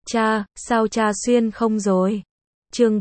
Cha, sao cha xuyên không rồi? Chương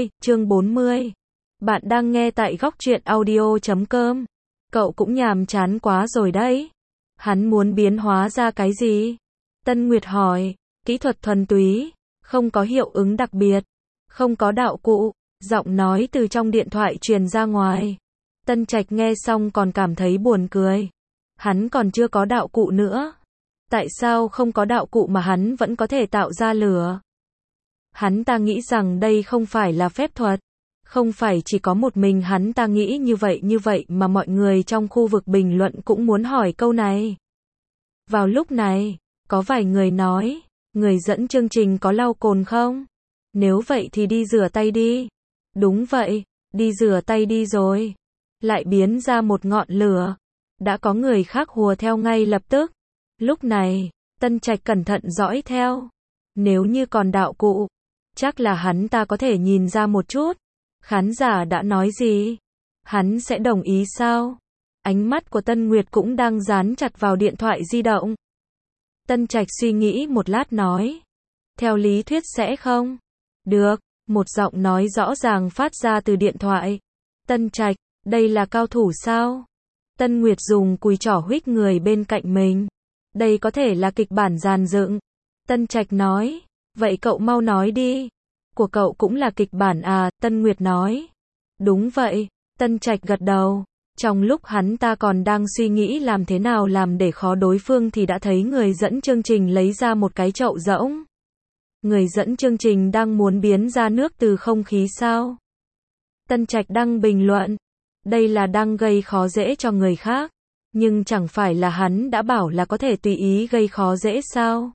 40. Bạn đang nghe tại góc truyện audio.com. Cậu cũng nhàm chán quá rồi đấy. Hắn muốn biến hóa ra cái gì? Tân Nguyệt hỏi. Kỹ thuật thuần túy, không có hiệu ứng đặc biệt, không có đạo cụ. Giọng nói từ trong điện thoại truyền ra ngoài. Tân Trạch nghe xong còn cảm thấy buồn cười. Hắn còn chưa có đạo cụ nữa. Tại sao không có đạo cụ mà hắn vẫn có thể tạo ra lửa? Hắn ta nghĩ rằng đây không phải là phép thuật. Không phải chỉ có một mình hắn ta nghĩ như vậy mà mọi người trong khu vực bình luận cũng muốn hỏi câu này. Vào lúc này, có vài người nói, người dẫn chương trình có lau cồn không? Nếu vậy thì đi rửa tay đi. Đúng vậy, đi rửa tay đi rồi. Lại biến ra một ngọn lửa. Đã có người khác hùa theo ngay lập tức. Lúc này, Tân Trạch cẩn thận dõi theo. Nếu như còn đạo cụ, chắc là hắn ta có thể nhìn ra một chút. Khán giả đã nói gì? Hắn sẽ đồng ý sao? Ánh mắt của Tân Nguyệt cũng đang dán chặt vào điện thoại di động. Tân Trạch suy nghĩ một lát nói. Theo lý thuyết sẽ không? Được, một giọng nói rõ ràng phát ra từ điện thoại. Tân Trạch, đây là cao thủ sao? Tân Nguyệt dùng cùi trỏ huých người bên cạnh mình. Đây có thể là kịch bản dàn dựng. Tân Trạch nói. Vậy cậu mau nói đi. Của cậu cũng là kịch bản à? Tân Nguyệt nói. Đúng vậy. Tân Trạch gật đầu. Trong lúc hắn ta còn đang suy nghĩ làm thế nào làm để khó đối phương thì đã thấy người dẫn chương trình lấy ra một cái chậu rỗng. Người dẫn chương trình đang muốn biến ra nước từ không khí sao? Tân Trạch đăng bình luận. Đây là đang gây khó dễ cho người khác. Nhưng chẳng phải là hắn đã bảo là có thể tùy ý gây khó dễ sao?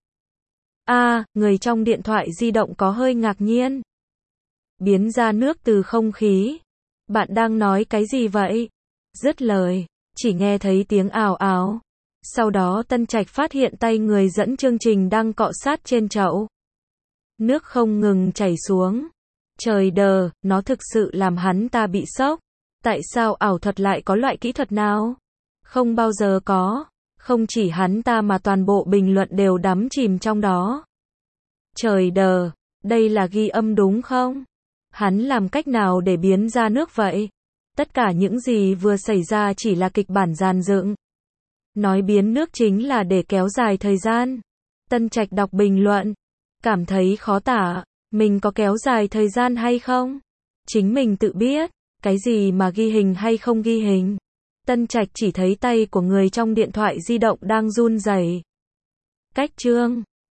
Người trong điện thoại di động có hơi ngạc nhiên. Biến ra nước từ không khí. Bạn đang nói cái gì vậy? Dứt lời, chỉ nghe thấy tiếng ào ào. Sau đó Tân Trạch phát hiện tay người dẫn chương trình đang cọ sát trên chậu. Nước không ngừng chảy xuống. Trời đờ, nó thực sự làm hắn ta bị sốc. Tại sao ảo thuật lại có loại kỹ thuật nào? Không bao giờ có. Không chỉ hắn ta mà toàn bộ bình luận đều đắm chìm trong đó. Trời đờ, đây là ghi âm đúng không? Hắn làm cách nào để biến ra nước vậy? Tất cả những gì vừa xảy ra chỉ là kịch bản dàn dựng. Nói biến nước chính là để kéo dài thời gian. Tân Trạch đọc bình luận. Cảm thấy khó tả. Mình có kéo dài thời gian hay không? Chính mình tự biết. Cái gì mà ghi hình hay không ghi hình? Tân Trạch chỉ thấy tay của người trong điện thoại di động đang run rẩy. Cách chương